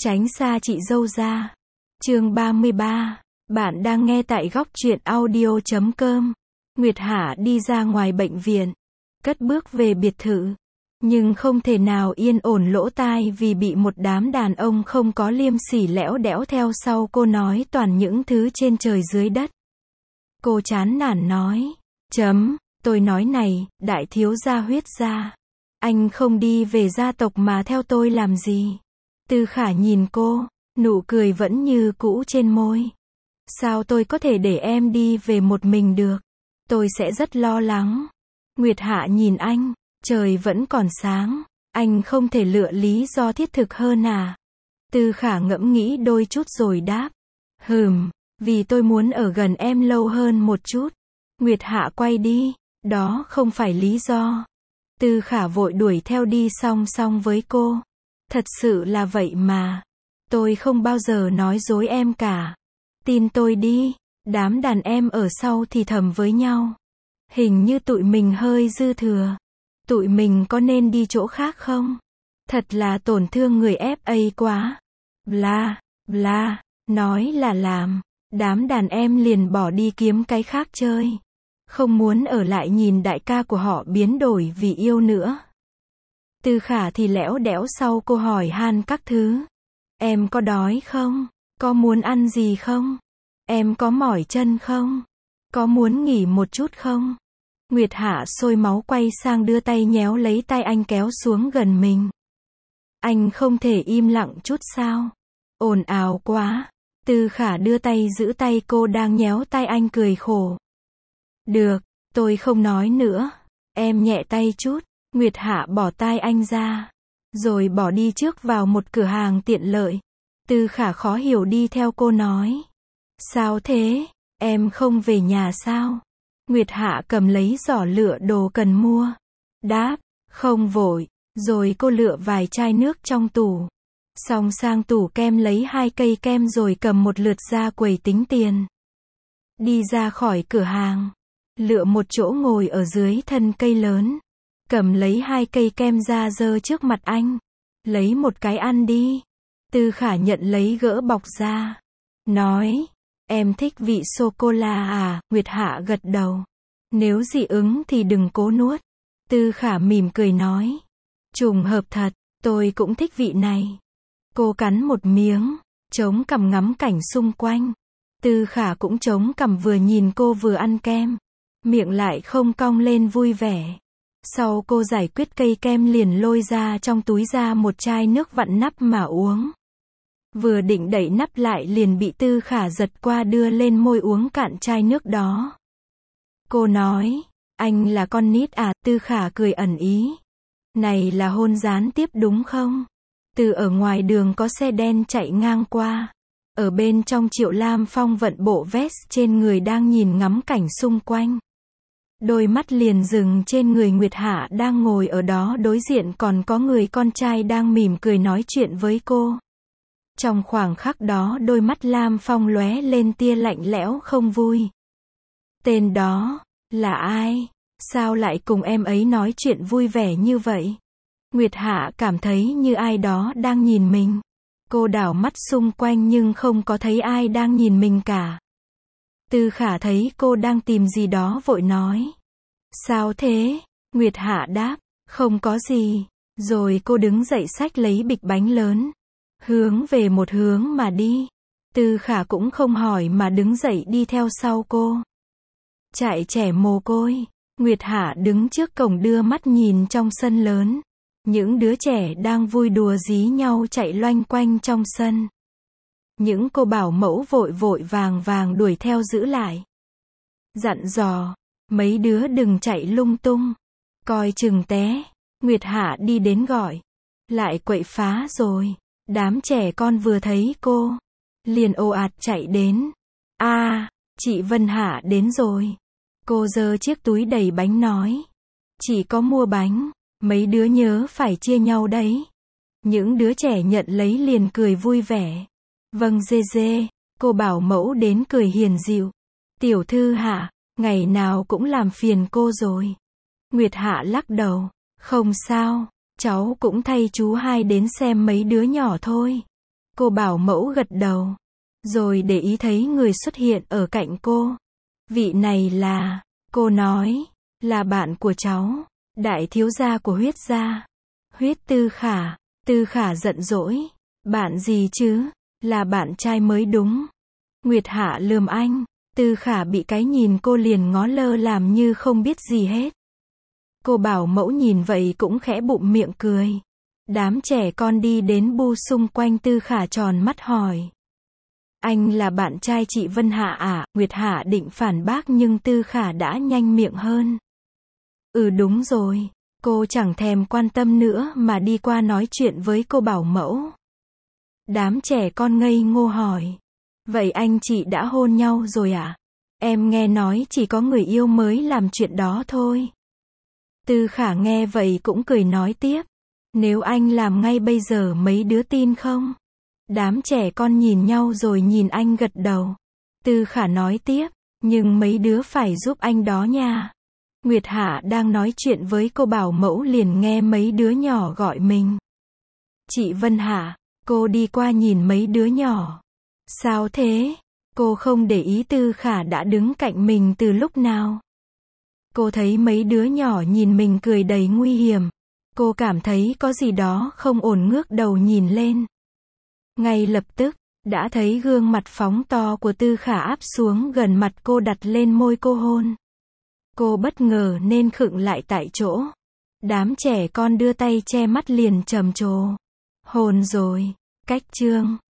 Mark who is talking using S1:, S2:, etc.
S1: Tránh xa chị dâu ra. Chương 33. Bạn đang nghe tại góc truyện audio.com. Nguyệt Hạ đi ra ngoài bệnh viện, cất bước về biệt thự, nhưng không thể nào yên ổn lỗ tai vì bị một đám đàn ông không có liêm sỉ lẽo đẽo theo sau cô nói toàn những thứ trên trời dưới đất. Cô chán nản nói, tôi nói này, đại thiếu gia Huyết gia, anh không đi về gia tộc mà theo tôi làm gì? Tư Khả nhìn cô, nụ cười vẫn như cũ trên môi. Sao tôi có thể để em đi về một mình được? Tôi sẽ rất lo lắng. Nguyệt Hạ nhìn anh, trời vẫn còn sáng, anh không thể lựa lý do thiết thực hơn à? Tư Khả ngẫm nghĩ đôi chút rồi đáp, vì tôi muốn ở gần em lâu hơn một chút. Nguyệt Hạ quay đi, đó không phải lý do. Tư Khả vội đuổi theo đi song song với cô. Thật sự là vậy mà. Tôi không bao giờ nói dối em cả. Tin tôi đi. Đám đàn em ở sau thì thầm với nhau. Hình như tụi mình hơi dư thừa. Tụi mình có nên đi chỗ khác không? Thật là tổn thương người FA quá. Bla, bla, nói là làm. Đám đàn em liền bỏ đi kiếm cái khác chơi. Không muốn ở lại nhìn đại ca của họ biến đổi vì yêu nữa. Tư Khả thì lẽo đẽo sau cô hỏi han các thứ. Em có đói không? Có muốn ăn gì không? Em có mỏi chân không? Có muốn nghỉ một chút không? Nguyệt Hạ sôi máu quay sang đưa tay nhéo lấy tay anh kéo xuống gần mình. Anh không thể im lặng chút sao? Ồn ào quá. Tư Khả đưa tay giữ tay cô đang nhéo tay anh cười khổ. Được, tôi không nói nữa. Em nhẹ tay chút. Nguyệt Hạ bỏ tay anh ra, rồi bỏ đi trước vào một cửa hàng tiện lợi. Tư Khả khó hiểu đi theo cô nói. Sao thế? Em không về nhà sao? Nguyệt Hạ cầm lấy giỏ lựa đồ cần mua. Đáp, không vội. Rồi cô lựa vài chai nước trong tủ. Xong sang tủ kem lấy 2 cây kem rồi cầm một lượt ra quầy tính tiền. Đi ra khỏi cửa hàng, lựa một chỗ ngồi ở dưới thân cây lớn. Cầm lấy 2 cây kem ra giơ trước mặt anh. Lấy một cái ăn đi. Tư Khả nhận lấy gỡ bọc ra. Nói, em thích vị sô-cô-la à? Nguyệt Hạ gật đầu. Nếu dị ứng thì đừng cố nuốt. Tư Khả mỉm cười nói. Trùng hợp thật, tôi cũng thích vị này. Cô cắn một miếng, chống cằm ngắm cảnh xung quanh. Tư Khả cũng chống cằm vừa nhìn cô vừa ăn kem. Miệng lại không cong lên vui vẻ. Sau cô giải quyết cây kem liền lôi ra trong túi ra một chai nước vặn nắp mà uống. Vừa định đậy nắp lại liền bị Tư Khả giật qua đưa lên môi uống cạn chai nước đó. Cô nói, anh là con nít à? Tư Khả cười ẩn ý. Này là hôn gián tiếp đúng không? Từ ở ngoài đường có xe đen chạy ngang qua. Ở bên trong Triệu Lam Phong vận bộ vest trên người đang nhìn ngắm cảnh xung quanh. Đôi mắt liền dừng trên người Nguyệt Hạ đang ngồi ở đó, đối diện còn có người con trai đang mỉm cười nói chuyện với cô. Trong khoảng khắc đó đôi mắt Lam Phong lóe lên tia lạnh lẽo không vui. Tên đó, là ai? Sao lại cùng em ấy nói chuyện vui vẻ như vậy? Nguyệt Hạ cảm thấy như ai đó đang nhìn mình. Cô đảo mắt xung quanh nhưng không có thấy ai đang nhìn mình cả. Tư Khả thấy cô đang tìm gì đó vội nói. Sao thế? Nguyệt Hạ đáp, không có gì. Rồi cô đứng dậy xách lấy bịch bánh lớn. Hướng về một hướng mà đi. Tư Khả cũng không hỏi mà đứng dậy đi theo sau cô. Trại trẻ mồ côi. Nguyệt Hạ đứng trước cổng đưa mắt nhìn trong sân lớn. Những đứa trẻ đang vui đùa dí nhau chạy loanh quanh trong sân. Những cô bảo mẫu vội vội vàng vàng đuổi theo giữ lại. Dặn dò, mấy đứa đừng chạy lung tung. Coi chừng té. Nguyệt Hạ đi đến gọi. Lại quậy phá rồi. Đám trẻ con vừa thấy cô, liền ồ ạt chạy đến. Chị Vân Hạ đến rồi. Cô giơ chiếc túi đầy bánh nói. Chị có mua bánh. Mấy đứa nhớ phải chia nhau đấy. Những đứa trẻ nhận lấy liền cười vui vẻ. Vâng dê dê. Cô bảo mẫu đến cười hiền dịu. Tiểu thư Hạ, ngày nào cũng làm phiền cô rồi. Nguyệt Hạ lắc đầu. Không sao, cháu cũng thay chú hai đến xem mấy đứa nhỏ thôi. Cô bảo mẫu gật đầu. Rồi để ý thấy người xuất hiện ở cạnh cô. Vị này là, cô nói, là bạn của cháu, đại thiếu gia của Huyết gia. Huyết Tư Khả. Tư Khả giận dỗi. Bạn gì chứ? Là bạn trai mới đúng. Nguyệt Hạ lườm anh. Tư Khả bị cái nhìn cô liền ngó lơ làm như không biết gì hết. Cô bảo mẫu nhìn vậy cũng khẽ bụng miệng cười. Đám trẻ con đi đến bu xung quanh Tư Khả tròn mắt hỏi. Anh là bạn trai chị Vân Hạ à? Nguyệt Hạ định phản bác nhưng Tư Khả đã nhanh miệng hơn. Ừ đúng rồi. Cô chẳng thèm quan tâm nữa mà đi qua nói chuyện với cô bảo mẫu. Đám trẻ con ngây ngô hỏi. Vậy anh chị đã hôn nhau rồi à? Em nghe nói chỉ có người yêu mới làm chuyện đó thôi. Tư Khả nghe vậy cũng cười nói tiếp. Nếu anh làm ngay bây giờ mấy đứa tin không? Đám trẻ con nhìn nhau rồi nhìn anh gật đầu. Tư Khả nói tiếp. Nhưng mấy đứa phải giúp anh đó nha. Nguyệt Hạ đang nói chuyện với cô bảo mẫu liền nghe mấy đứa nhỏ gọi mình. Chị Vân Hạ. Cô đi qua nhìn mấy đứa nhỏ. Sao thế? Cô không để ý Tư Khả đã đứng cạnh mình từ lúc nào. Cô thấy mấy đứa nhỏ nhìn mình cười đầy nguy hiểm. Cô cảm thấy có gì đó không ổn ngước đầu nhìn lên. Ngay lập tức, đã thấy gương mặt phóng to của Tư Khả áp xuống gần mặt cô đặt lên môi cô hôn. Cô bất ngờ nên khựng lại tại chỗ. Đám trẻ con đưa tay che mắt liền trầm trồ. Hôn rồi. Cách chương